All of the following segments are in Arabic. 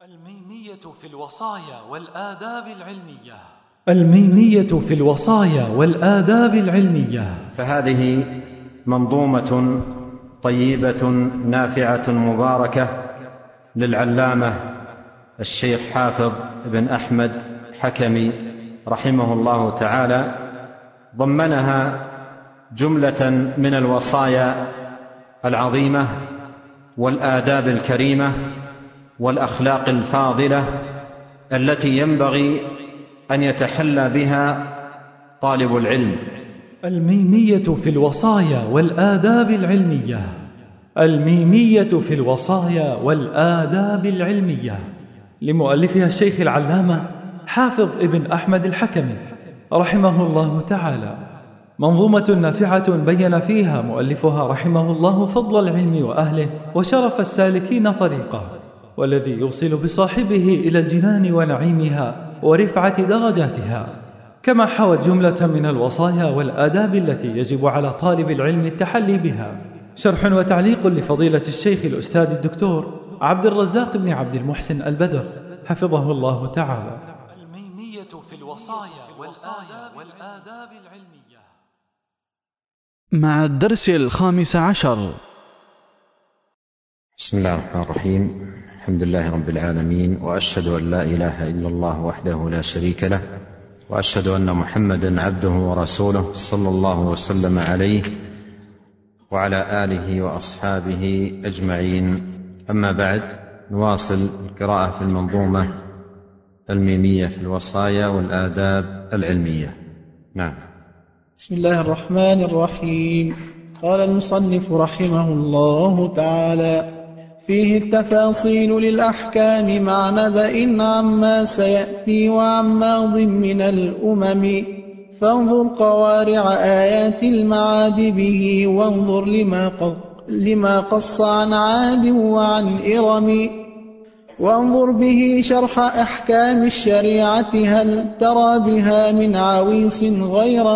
الميمية في الوصايا والآداب العلمية. الميمية في الوصايا والآداب العلمية. فهذه منظومة طيبة نافعة مباركة للعلامة الشيخ حافظ بن أحمد حكمي رحمه الله تعالى، ضمنها جملة من الوصايا العظيمة والآداب الكريمة والأخلاق الفاضلة التي ينبغي أن يتحلى بها طالب العلم. الميمية في الوصايا والآداب العلمية. الميمية في الوصايا والآداب العلمية لمؤلفها الشيخ العلامة حافظ ابن أحمد الحكمي رحمه الله تعالى، منظومة نافعة بين فيها مؤلفها رحمه الله فضل العلم وأهله وشرف السالكين طريقه، والذي يوصل بصاحبه إلى الجنان ونعيمها ورفعة درجاتها، كما حوت جملة من الوصايا والآداب التي يجب على طالب العلم التحلي بها. شرح وتعليق لفضيلة الشيخ الأستاذ الدكتور عبد الرزاق بن عبد المحسن البدر حفظه الله تعالى. الميمية في الوصايا والآداب العلمية مع الدرس 15. بسم الله الرحمن الرحيم. الحمد لله رب العالمين، وأشهد أن لا إله إلا الله وحده لا شريك له، وأشهد أن محمدا عبده ورسوله صلى الله وسلم عليه وعلى آله وأصحابه أجمعين. أما بعد، نواصل القراءة في المنظومة الميمية في الوصايا والآداب العلمية. نعم. بسم الله الرحمن الرحيم. قال المصنف رحمه الله تعالى: فيه التفاصيل للأحكام مع نبأ عما سيأتي وعن ماض من الأمم، فانظر قوارع آيات المعاد به، وانظر لما قص عن عاد وعن إرم، وانظر به شرح أحكام الشريعة، هل ترى بها من عويص غير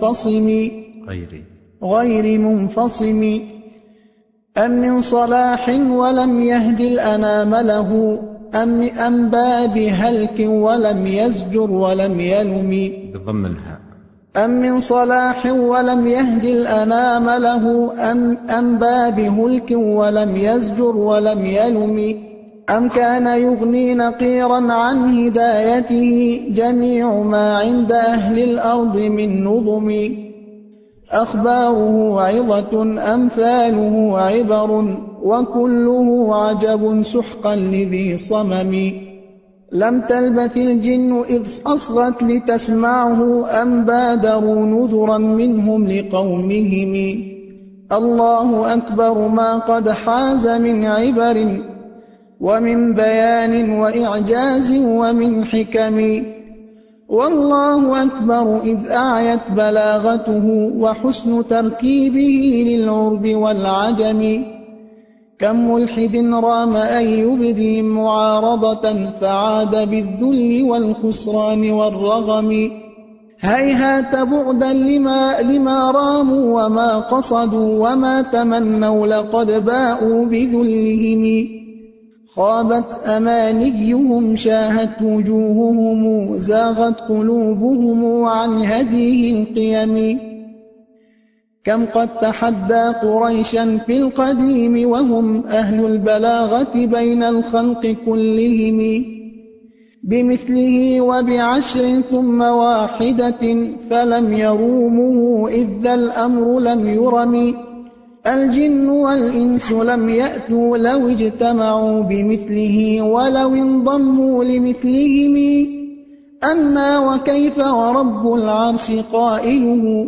منفصم، أم من صلاح ولم يهد الأنام له، أم باب هلك ولم يزجر ولم يلم، بضم الهاء، أم من صلاح ولم يهد الأنام له، أم باب هلك ولم يزجر ولم يلم، أم كان يغني نقيرا عن هدايته جميع ما عند أهل الأرض من نظم، أخباره عظة أمثاله عبر، وكله عجب سحقا لذي صمم، لم تلبث الجن إذ أصغت لتسمعه، أم بادروا نذرا منهم لقومهم، الله أكبر ما قد حاز من عبر، ومن بيان وإعجاز ومن حكم، والله أكبر إذ أعيت بلاغته وحسن تركيبه للعرب والعجم، كم ملحد رام أن يبدي معارضة فعاد بالذل والخسران والرغم، هيهات بعدا لما راموا وما قصدوا وما تمنوا لقد باءوا بذلهم، خابت أمانيهم شاهت وجوههم، زاغت قلوبهم عن هديه القيم، كم قد تحدى قريشا في القديم وهم أهل البلاغة بين الخلق كلهم، بمثله وبعشر ثم واحدة فلم يرومه إذ ذا الأمر لم يرم، الجن والإنس لم يأتوا لو اجتمعوا بمثله ولو انضموا لمثلهم، أنا وكيف ورب العرش قائله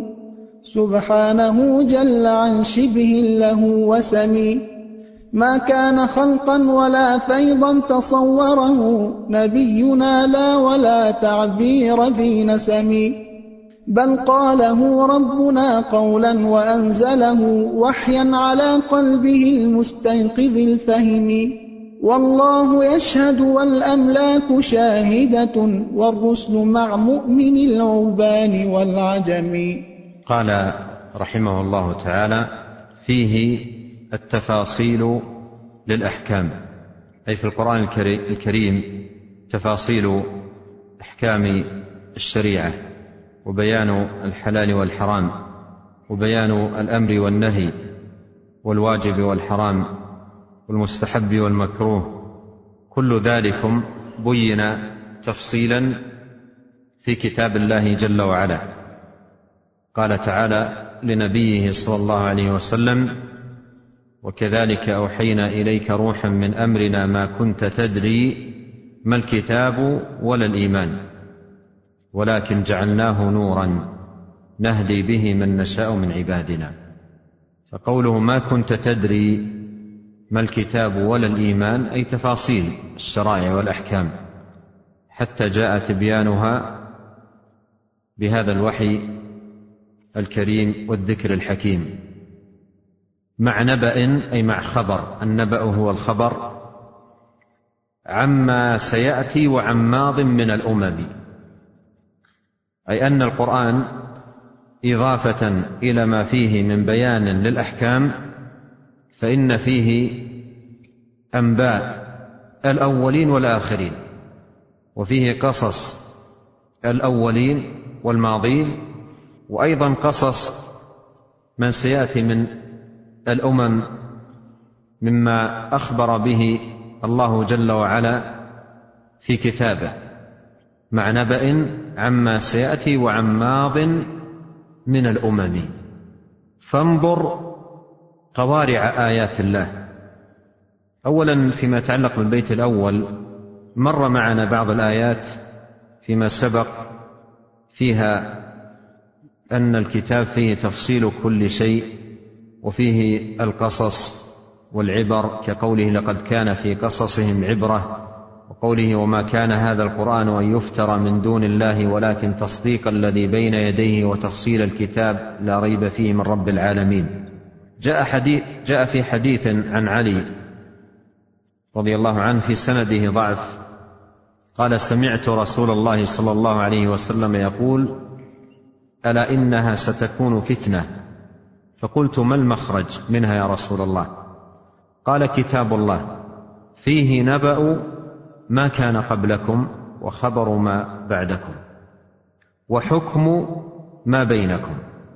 سبحانه جل عن شبه له وسم، ما كان خلقا ولا فيضا تصوره نبينا لا ولا تعبير ذي نسم، بل قاله ربنا قولا وأنزله وحيا على قلبه المستيقظ الفهم، والله يشهد والأملاك شاهدة والرسل مع مؤمن العربان والعجم. قال رحمه الله تعالى: فيه التفاصيل للأحكام، أي في القرآن الكريم تفاصيل أحكام الشريعة، وبيان الحلال والحرام، وبيان الأمر والنهي، والواجب والحرام، والمستحب والمكروه، كل ذلكم بين تفصيلا في كتاب الله جل وعلا. قال تعالى لنبيه صلى الله عليه وسلم: وكذلك أوحينا إليك روحا من أمرنا ما كنت تدري ما الكتاب ولا الإيمان ولكن جعلناه نورا نهدي به من نشاء من عبادنا. فقوله ما كنت تدري ما الكتاب ولا الإيمان أي تفاصيل الشرائع والأحكام، حتى جاء تبيانها بهذا الوحي الكريم والذكر الحكيم. مع نبأ أي مع خبر، النبأ هو الخبر عما سيأتي وعن ماض من الأمم، أي أن القرآن إضافة إلى ما فيه من بيان للأحكام فإن فيه أنباء الأولين والآخرين، وفيه قصص الأولين والماضين، وأيضا قصص من سيأتي من الأمم مما أخبر به الله جل وعلا في كتابه، مع نبأ عما سيأتي وعن ماض من الأمم. فانظر قوارع آيات الله. أولا فيما يتعلق بالبيت الأول، مر معنا بعض الآيات فيما سبق فيها أن الكتاب فيه تفصيل كل شيء، وفيه القصص والعبر، كقوله لقد كان في قصصهم عبرة، وقوله وما كان هذا القرآن أن يفترى من دون الله ولكن تصديق الذي بين يديه وتفصيل الكتاب لا ريب فيه من رب العالمين. جاء في حديث عن علي رضي الله عنه في سنده ضعف، قال سمعت رسول الله صلى الله عليه وسلم يقول ألا إنها ستكون فتنة، فقلت ما المخرج منها يا رسول الله؟ قال كتاب الله فيه نبأ ما كان قبلكم وخبر ما بعدكم وحكم ما بينكم.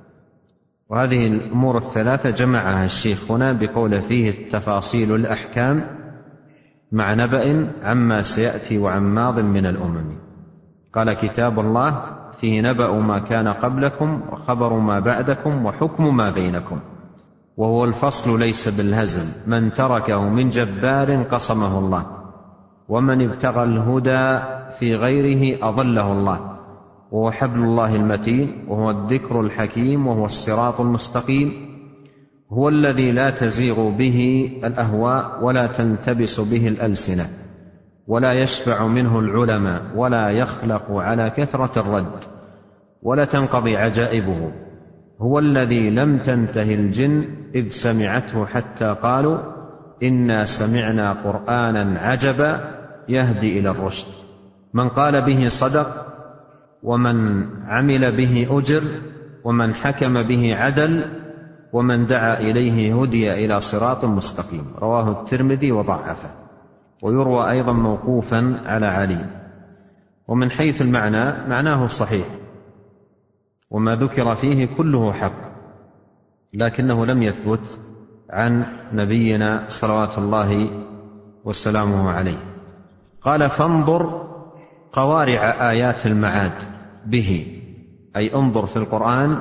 وهذه الأمور الثلاثة جمعها الشيخ هنا بقول فيه تفاصيل الأحكام مع نبأ عما سيأتي وعن ماض من الأمم. قال كتاب الله فيه نبأ ما كان قبلكم وخبر ما بعدكم وحكم ما بينكم، وهو الفصل ليس بالهزل، من تركه من جبار قصمه الله، ومن ابتغى الهدى في غيره أضله الله، وهو حبل الله المتين، وهو الذكر الحكيم، وهو الصراط المستقيم، هو الذي لا تزيغ به الأهواء ولا تنتبس به الألسنة ولا يشبع منه العلماء ولا يخلق على كثرة الرد ولا تنقضي عجائبه، هو الذي لم تنته الجن إذ سمعته حتى قالوا إنا سمعنا قرآنا عجبا يهدي إلى الرشد، من قال به صدق، ومن عمل به أجر، ومن حكم به عدل، ومن دعا إليه هدي إلى صراط مستقيم. رواه الترمذي وضعفه. ويروى أيضا موقوفا على علي. ومن حيث المعنى معناه صحيح، وما ذكر فيه كله حق، لكنه لم يثبت عن نبينا صلوات الله وسلامه عليه. قال فانظر قوارع آيات المعاد به، أي انظر في القرآن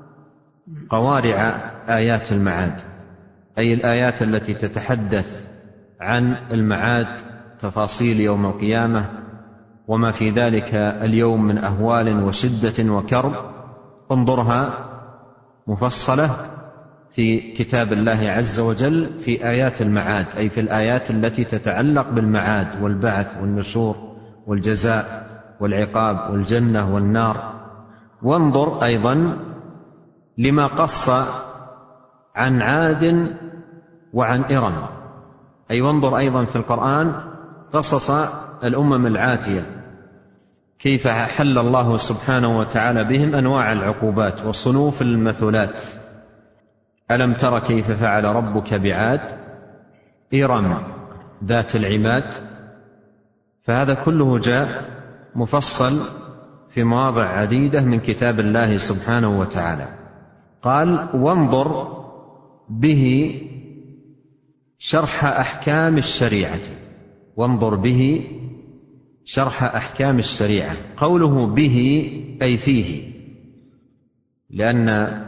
قوارع آيات المعاد، أي الآيات التي تتحدث عن المعاد، تفاصيل يوم القيامة وما في ذلك اليوم من أهوال وشدة وكرب، انظرها مفصلة في كتاب الله عز وجل في آيات المعاد، أي في الآيات التي تتعلق بالمعاد والبعث والنشور والجزاء والعقاب والجنة والنار. وانظر أيضا لما قص عن عاد وعن إرم، أي وانظر أيضا في القرآن قصص الأمم العاتية، كيف حل الله سبحانه وتعالى بهم أنواع العقوبات وصنوف المثلات. ألم تر كيف فعل ربك بعاد إرم ذات العماد، فهذا كله جاء مفصل في مواضع عديدة من كتاب الله سبحانه وتعالى. قال: وانظر به شرح أحكام الشريعة. وانظر به شرح أحكام الشريعة. قوله به أي فيه، لأن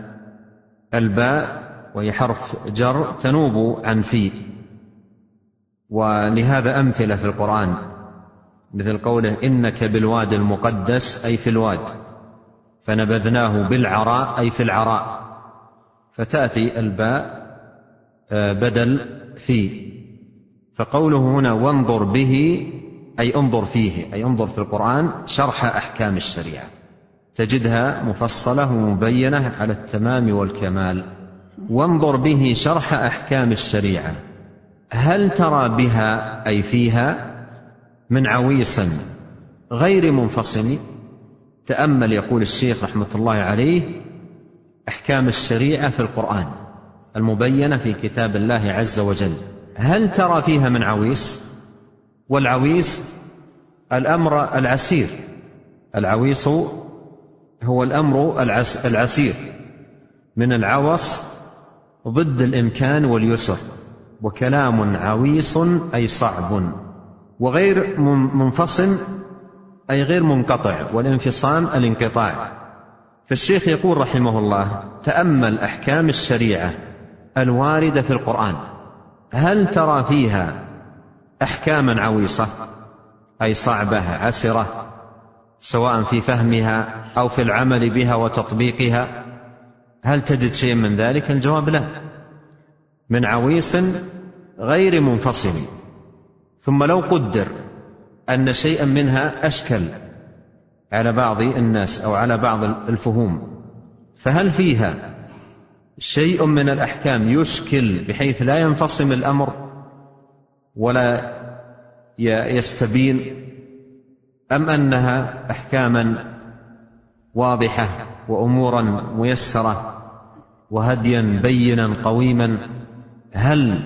الباء وهي حرف جر تنوب عن فيه، ولهذا أمثلة في القرآن مثل قوله: إنك بالواد المقدس، أي في الواد، فنبذناه بالعراء، أي في العراء، فتأتي الباء بدل فيه. فقوله هنا وانظر به أي انظر فيه، أي انظر في القرآن شرح أحكام الشريعة، تجدها مفصلة ومبينة على التمام والكمال. وانظر به شرح أحكام الشريعة هل ترى بها أي فيها من عويص غير منفصل. تأمل، يقول الشيخ رحمة الله عليه، أحكام الشريعة في القرآن المبينة في كتاب الله عز وجل، هل ترى فيها من عويص؟ والعويص الأمر العسير، العويص هو الأمر العسير، من العوص ضد الإمكان واليسر، وكلام عويص أي صعب، وغير منفصل أي غير منقطع، والانفصام الانقطاع. فالشيخ يقول رحمه الله: تأمل أحكام الشريعة الواردة في القرآن، هل ترى فيها أحكاما عويصة أي صعبة عسرة، سواء في فهمها أو في العمل بها وتطبيقها؟ هل تجد شيء من ذلك؟ الجواب لا، من عويص غير منفصل. ثم لو قدر أن شيئا منها أشكل على بعض الناس أو على بعض الفهوم، فهل فيها شيء من الأحكام يشكل بحيث لا ينفصم الأمر ولا يستبين، أم أنها أحكاما واضحة وأمورا ميسرة وهديا بينا قويما؟ هل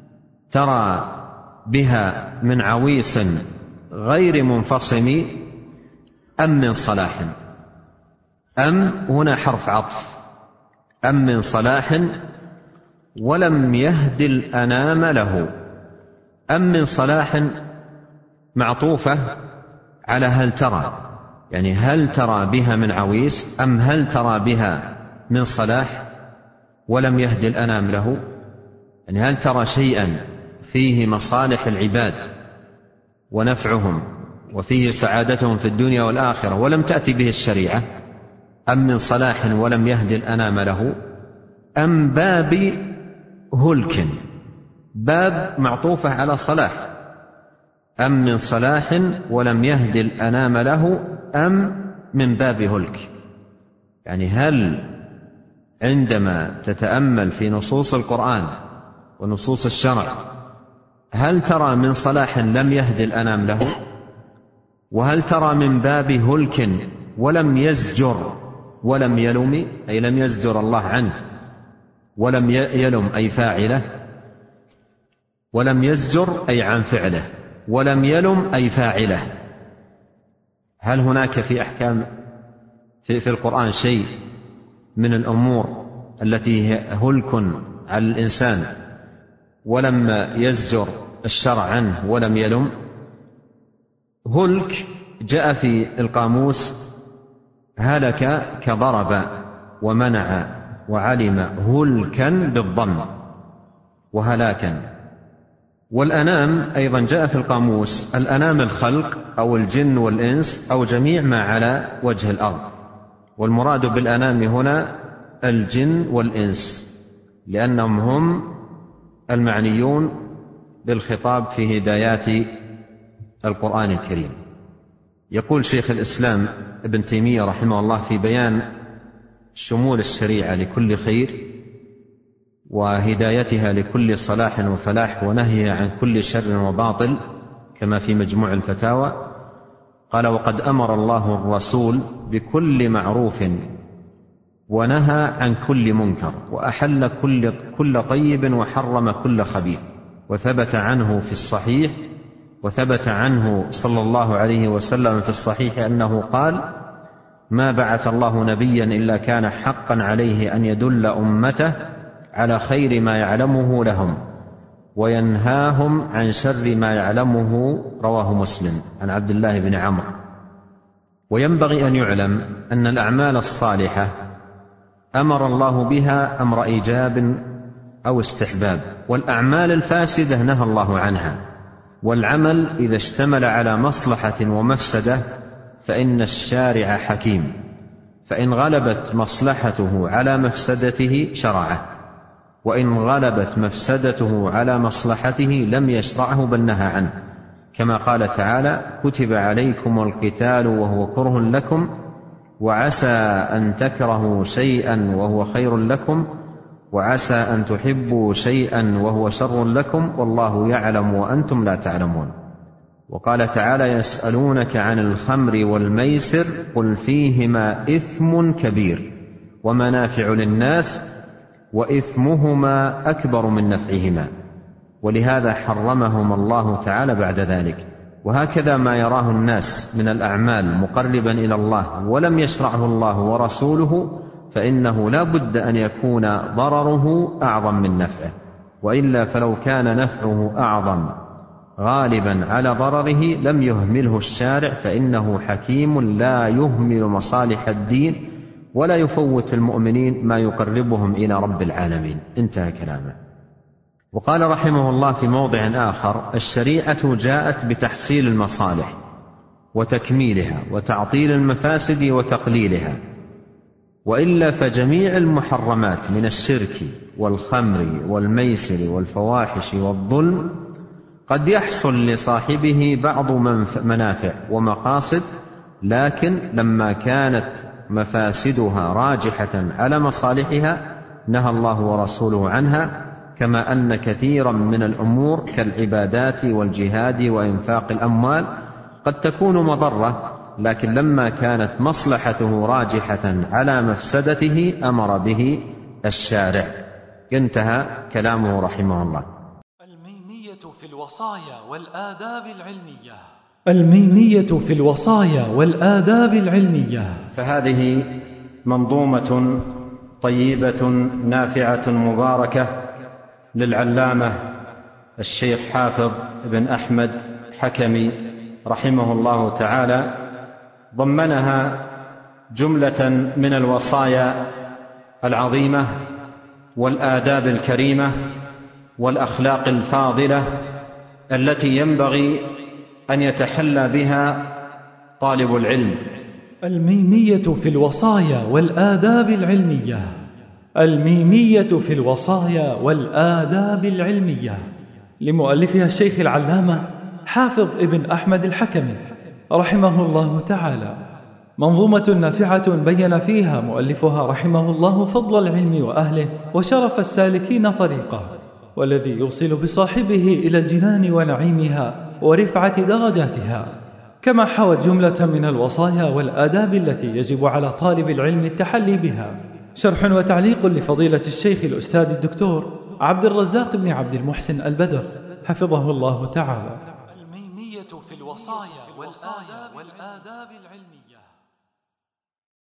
ترى بها من عويص غير منفصم أم من صلاح؟ أم هنا حرف عطف، أم من صلاح ولم يهد الأنام له. أم من صلاح معطوفة على هل ترى، يعني هل ترى بها من عويص أم هل ترى بها من صلاح ولم يهد الأنام له، يعني هل ترى شيئا فيه مصالح العباد ونفعهم وفيه سعادتهم في الدنيا والآخرة ولم تأتي به الشريعة، أم من صلاح ولم يهد الأنام له، أم باب هلك، باب معطوفة على صلاح، أم من صلاح ولم يهد الأنام له، أم من باب هلك. يعني هل عندما تتأمل في نصوص القرآن ونصوص الشرع هل ترى من صلاح لم يهد الأنام له، وهل ترى من باب هلك ولم يزجر ولم يلم، أي لم يزجر الله عنه، ولم يلم أي فاعله، ولم يزجر أي عن فعله، ولم يلم أي فاعله. هل هناك في أحكام في القرآن شيء من الأمور التي هي هلك على الإنسان ولم يزجر الشرع عنه ولم يلم؟ هلك جاء في القاموس هلك كضرب ومنع وعلم هلكا بالضم وهلاكا. والأنام أيضا جاء في القاموس الأنام الخلق أو الجن والإنس أو جميع ما على وجه الأرض، والمراد بالأنام هنا الجن والإنس لأنهم هم المعنيون بالخطاب في هدايات القرآن الكريم. يقول شيخ الإسلام ابن تيمية رحمه الله في بيان شمول الشريعة لكل خير وهدايتها لكل صلاح وفلاح ونهيها عن كل شر وباطل كما في مجموع الفتاوى، قال: وقد أمر الله الرسول بكل معروف ونهى عن كل منكر وأحل كل طيب وحرم كل خبيث، وثبت عنه في الصحيح، وثبت عنه صلى الله عليه وسلم في الصحيح أنه قال: ما بعث الله نبيا إلا كان حقا عليه أن يدل أمته على خير ما يعلمه لهم وينهاهم عن شر ما يعلمه. رواه مسلم عن عبد الله بن عمرو. وينبغي أن يعلم أن الأعمال الصالحة أمر الله بها أمر إيجاب أو استحباب، والأعمال الفاسدة نهى الله عنها. والعمل إذا اشتمل على مصلحة ومفسدة فإن الشارع حكيم، فإن غلبت مصلحته على مفسدته شرعه، وإن غلبت مفسدته على مصلحته لم يشرعه بل نهى عنه، كما قال تعالى: كتب عليكم القتال وهو كره لكم وعسى أن تكرهوا شيئا وهو خير لكم وعسى أن تحبوا شيئا وهو شر لكم والله يعلم وأنتم لا تعلمون. وقال تعالى: يسألونك عن الخمر والميسر قل فيهما إثم كبير ومنافع للناس وإثمهما أكبر من نفعهما، ولهذا حرمهما الله تعالى بعد ذلك. وهكذا ما يراه الناس من الأعمال مقربا إلى الله ولم يشرعه الله ورسوله فإنه لا بد أن يكون ضرره أعظم من نفعه، وإلا فلو كان نفعه أعظم غالبا على ضرره لم يهمله الشارع، فإنه حكيم لا يهمل مصالح الدين ولا يفوت المؤمنين ما يقربهم إلى رب العالمين. انتهى كلامه. وقال رحمه الله في موضع آخر: الشريعة جاءت بتحصيل المصالح وتكميلها وتعطيل المفاسد وتقليلها، وإلا فجميع المحرمات من الشرك والخمر والميسر والفواحش والظلم قد يحصل لصاحبه بعض منافع ومقاصد، لكن لما كانت مفاسدها راجحة على مصالحها نهى الله ورسوله عنها، كما أن كثيرا من الأمور كالعبادات والجهاد وإنفاق الأموال قد تكون مضرة، لكن لما كانت مصلحته راجحة على مفسدته أمر به الشارع. انتهى كلامه رحمه الله. الميمية في الوصايا والآداب العلمية. الميمية في الوصايا والآداب العلمية. فهذه منظومة طيبة نافعة مباركة للعلامة الشيخ حافظ بن أحمد حكمي رحمه الله تعالى، ضمنها جملة من الوصايا العظيمة والآداب الكريمة والأخلاق الفاضلة التي ينبغي أن يتحلى بها طالب العلم. الميمية في الوصايا والآداب العلمية. الميمية في الوصايا والآداب العلمية لمؤلفها الشيخ العلامة حافظ ابن أحمد الحكمي رحمه الله تعالى، منظومة نافعة بين فيها مؤلفها رحمه الله فضل العلم وأهله وشرف السالكين طريقه، والذي يوصل بصاحبه إلى الجنان ونعيمها ورفعة درجاتها، كما حوت جملة من الوصايا والآداب التي يجب على طالب العلم التحلي بها. شرح وتعليق لفضيلة الشيخ الأستاذ الدكتور عبد الرزاق بن عبد المحسن البدر حفظه الله تعالى. الميمية في الوصايا والآداب العلمية.